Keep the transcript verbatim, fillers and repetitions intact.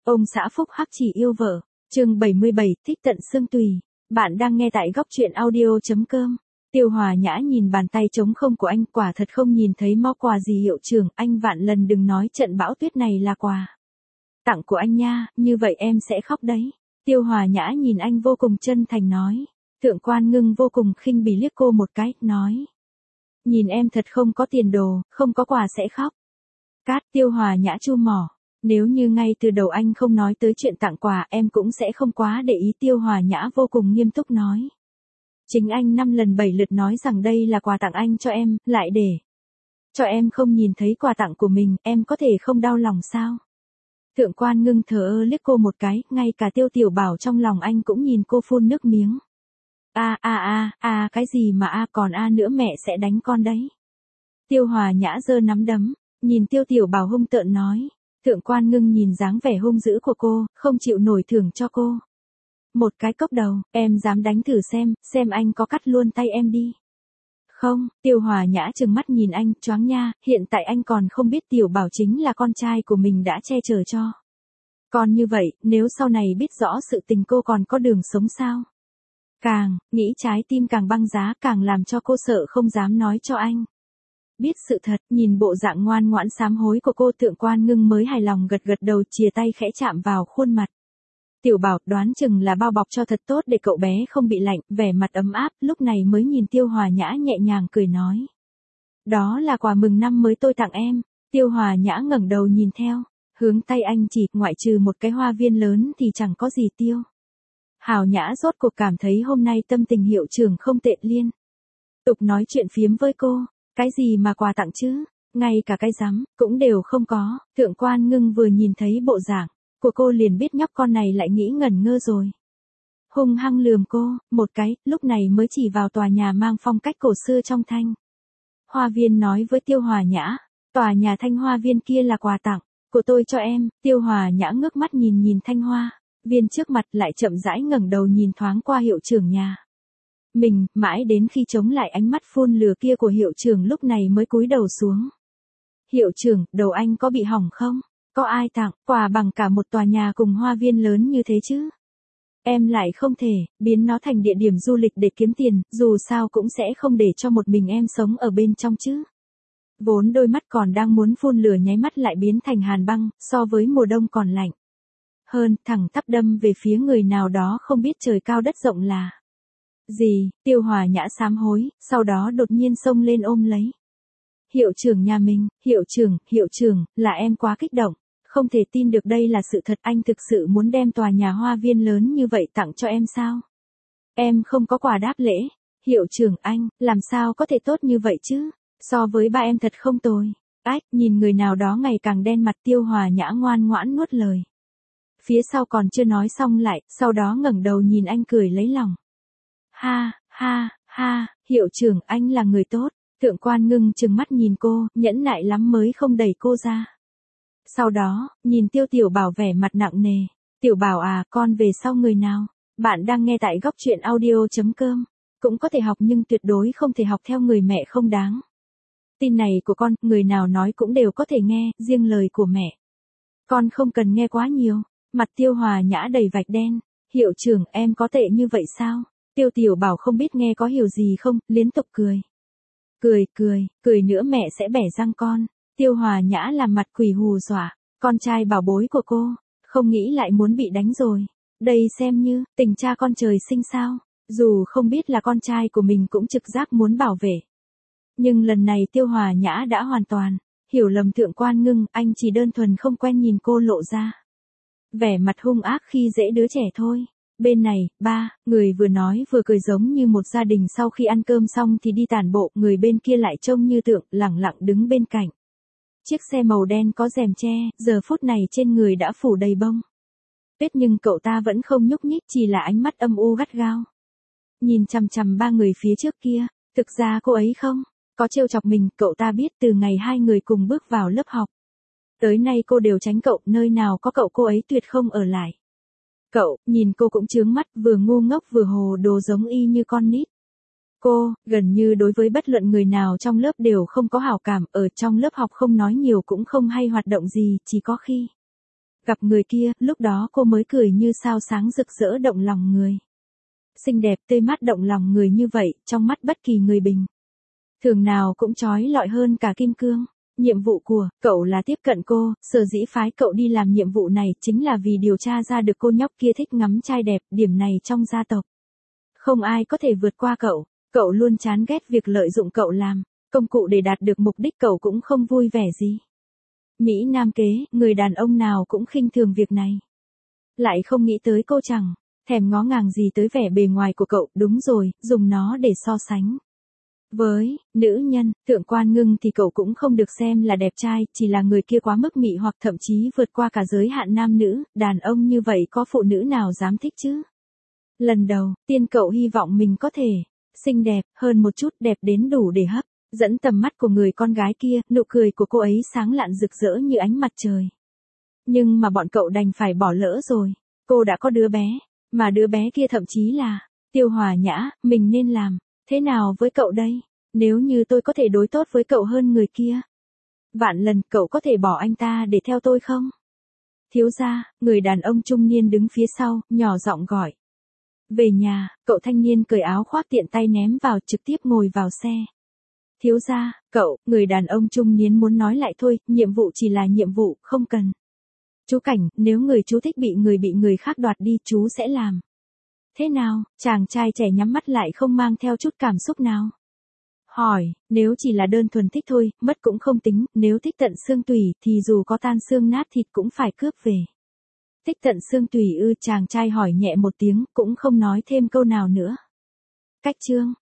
Ông xã phúc hắc chỉ yêu vợ. Chương bảy mươi bảy, thích tận xương tùy. Bạn đang nghe tại góc truyện audio.com. Tiêu Hòa Nhã nhìn bàn tay trống không của anh, quả thật không nhìn thấy móc quà gì hiệu trưởng, anh vạn lần đừng nói trận bão tuyết này là quà tặng của anh nha, như vậy em sẽ khóc đấy. Tiêu Hòa Nhã nhìn anh vô cùng chân thành nói. Thượng Quan Ngưng vô cùng khinh bỉ liếc cô một cái, nói. Nhìn em thật không có tiền đồ, không có quà sẽ khóc. Cát. Tiêu Hòa Nhã chu mỏ. Nếu như ngay từ đầu anh không nói tới chuyện tặng quà em cũng sẽ không quá để ý. Tiêu Hòa Nhã vô cùng nghiêm túc nói. Chính anh năm lần bảy lượt nói rằng đây là quà tặng anh cho em, lại để cho em không nhìn thấy quà tặng của mình, em có thể không đau lòng sao? Thượng Quan Ngưng thờ ơ liếc cô một cái, ngay cả Tiêu Tiểu Bảo trong lòng anh cũng nhìn cô phun nước miếng. A a a, a cái gì mà a, còn a nữa mẹ sẽ đánh con đấy. Tiêu Hòa Nhã giơ nắm đấm, nhìn Tiêu Tiểu Bảo hung tợn nói. Thượng Quan Ngưng nhìn dáng vẻ hung dữ của cô, không chịu nổi thưởng cho cô một cái cốc đầu, em dám đánh thử xem, xem anh có cắt luôn tay em đi. Không. Tiêu Hòa Nhã trừng mắt nhìn anh, choáng nha, hiện tại anh còn không biết Tiểu Bảo chính là con trai của mình đã che chở cho. Còn như vậy, nếu sau này biết rõ sự tình cô còn có đường sống sao? Càng, nghĩ trái tim càng băng giá, càng làm cho cô sợ không dám nói cho anh biết sự thật. Nhìn bộ dạng ngoan ngoãn sám hối của cô, Thượng Quan Ngưng mới hài lòng gật gật đầu, chìa tay khẽ chạm vào khuôn mặt Tiểu Bảo, đoán chừng là bao bọc cho thật tốt để cậu bé không bị lạnh, vẻ mặt ấm áp, lúc này mới nhìn Tiêu Hòa Nhã nhẹ nhàng cười nói. Đó là quà mừng năm mới tôi tặng em. Tiêu Hòa Nhã ngẩng đầu nhìn theo, hướng tay anh chỉ, ngoại trừ một cái hoa viên lớn thì chẳng có gì. Tiêu Hào Nhã rốt cuộc cảm thấy hôm nay tâm tình hiệu trưởng không tệ, liên tục nói chuyện phiếm với cô. Cái gì mà quà tặng chứ, ngay cả cái rắm cũng đều không có. Thượng Quan Ngưng vừa nhìn thấy bộ dạng của cô liền biết nhóc con này lại nghĩ ngẩn ngơ rồi. Hung hăng lườm cô một cái, lúc này mới chỉ vào tòa nhà mang phong cách cổ xưa trong Thanh Hoa Viên nói với Tiêu Hòa Nhã. Tòa nhà Thanh Hoa Viên kia là quà tặng của tôi cho em. Tiêu Hòa Nhã ngước mắt nhìn nhìn Thanh Hoa Viên trước mặt, lại chậm rãi ngẩng đầu nhìn thoáng qua hiệu trưởng nhà mình, mãi đến khi chống lại ánh mắt phun lửa kia của hiệu trưởng lúc này mới cúi đầu xuống. Hiệu trưởng, đầu anh có bị hỏng không? Có ai tặng quà bằng cả một tòa nhà cùng hoa viên lớn như thế chứ? Em lại không thể biến nó thành địa điểm du lịch để kiếm tiền, dù sao cũng sẽ không để cho một mình em sống ở bên trong chứ. Vốn đôi mắt còn đang muốn phun lửa nháy mắt lại biến thành hàn băng, so với mùa đông còn lạnh hơn, thẳng tắp đâm về phía người nào đó không biết trời cao đất rộng là gì. Tiêu Hòa Nhã sám hối, sau đó đột nhiên xông lên ôm lấy hiệu trưởng nhà mình. Hiệu trưởng, hiệu trưởng, là em quá kích động, không thể tin được đây là sự thật. Anh thực sự muốn đem tòa nhà hoa viên lớn như vậy tặng cho em sao? Em không có quà đáp lễ. Hiệu trưởng, anh, làm sao có thể tốt như vậy chứ? So với ba em thật không tồi. Ách, nhìn người nào đó ngày càng đen mặt. Tiêu Hòa Nhã ngoan ngoãn nuốt lời phía sau còn chưa nói xong lại, sau đó ngẩng đầu nhìn anh cười lấy lòng. Ha, ha, ha, hiệu trưởng, anh là người tốt. Thượng Quan Ngưng trừng mắt nhìn cô, nhẫn nại lắm mới không đẩy cô ra. Sau đó, nhìn Tiêu Tiểu Bảo vẻ mặt nặng nề. Tiểu Bảo à, con về sau người nào? Bạn đang nghe tại góc truyện audio.com. Cũng có thể học nhưng tuyệt đối không thể học theo người mẹ không đáng tin này của con, người nào nói cũng đều có thể nghe, riêng lời của mẹ con không cần nghe quá nhiều. Mặt Tiêu Hòa Nhã đầy vạch đen. Hiệu trưởng, em có tệ như vậy sao? Tiêu Tiểu Bảo không biết nghe có hiểu gì không, liên tục cười. Cười, cười, cười nữa mẹ sẽ bẻ răng con. Tiêu Hòa Nhã làm mặt quỷ hù dọa. Con trai bảo bối của cô, không nghĩ lại muốn bị đánh rồi. Đây xem như tình cha con trời sinh sao. Dù không biết là con trai của mình cũng trực giác muốn bảo vệ. Nhưng lần này Tiêu Hòa Nhã đã hoàn toàn hiểu lầm Thượng Quan Ngưng, anh chỉ đơn thuần không quen nhìn cô lộ ra vẻ mặt hung ác khi dễ đứa trẻ thôi. Bên này, ba, người vừa nói vừa cười giống như một gia đình sau khi ăn cơm xong thì đi tản bộ, người bên kia lại trông như tượng, lẳng lặng đứng bên cạnh chiếc xe màu đen có rèm che, giờ phút này trên người đã phủ đầy bông tuyết, nhưng cậu ta vẫn không nhúc nhích, chỉ là ánh mắt âm u gắt gao nhìn chằm chằm ba người phía trước kia. Thực ra cô ấy không có trêu chọc mình, cậu ta biết từ ngày hai người cùng bước vào lớp học tới nay cô đều tránh cậu, nơi nào có cậu cô ấy tuyệt không ở lại. Cậu, nhìn cô cũng chướng mắt, vừa ngu ngốc vừa hồ đồ giống y như con nít. Cô, gần như đối với bất luận người nào trong lớp đều không có hảo cảm, ở trong lớp học không nói nhiều cũng không hay hoạt động gì, chỉ có khi Gặp người kia, lúc đó cô mới cười như sao sáng rực rỡ động lòng người. Xinh đẹp tươi mát động lòng người như vậy, trong mắt bất kỳ người bình thường nào cũng chói lọi hơn cả kim cương. Nhiệm vụ của cậu là tiếp cận cô, sở dĩ phái cậu đi làm nhiệm vụ này chính là vì điều tra ra được cô nhóc kia thích ngắm trai đẹp, điểm này trong gia tộc không ai có thể vượt qua cậu. Cậu luôn chán ghét việc lợi dụng cậu làm công cụ để đạt được mục đích, cậu cũng không vui vẻ gì. Mỹ Nam kế, người đàn ông nào cũng khinh thường việc này. Lại không nghĩ tới cô chẳng thèm ngó ngàng gì tới vẻ bề ngoài của cậu, đúng rồi, dùng nó để so sánh với nữ nhân, Thượng Quan Ngưng thì cậu cũng không được xem là đẹp trai, chỉ là người kia quá mức mị hoặc thậm chí vượt qua cả giới hạn nam nữ, đàn ông như vậy có phụ nữ nào dám thích chứ? Lần đầu tiên cậu hy vọng mình có thể xinh đẹp hơn một chút, đẹp đến đủ để hấp dẫn tầm mắt của người con gái kia, nụ cười của cô ấy sáng lạn rực rỡ như ánh mặt trời. Nhưng mà bọn cậu đành phải bỏ lỡ rồi. Cô đã có đứa bé, mà đứa bé kia thậm chí là Tiêu Hòa Nhã, mình nên làm thế nào với cậu đây? Nếu như tôi có thể đối tốt với cậu hơn người kia, vạn lần cậu có thể bỏ anh ta để theo tôi không? Thiếu gia, người đàn ông trung niên đứng phía sau, nhỏ giọng gọi. Về nhà, cậu thanh niên cởi áo khoác tiện tay ném vào, trực tiếp ngồi vào xe. Thiếu gia, cậu, người đàn ông trung niên muốn nói lại thôi, nhiệm vụ chỉ là nhiệm vụ, không cần. Chú Cảnh, nếu người chú thích bị người bị người khác đoạt đi, chú sẽ làm thế nào? Chàng trai trẻ nhắm mắt lại không mang theo chút cảm xúc nào. Hỏi, nếu chỉ là đơn thuần thích thôi, mất cũng không tính, nếu thích tận xương tủy thì dù có tan xương nát thịt cũng phải cướp về. Thích tận xương tủy ư? Chàng trai hỏi nhẹ một tiếng, cũng không nói thêm câu nào nữa. Cách chương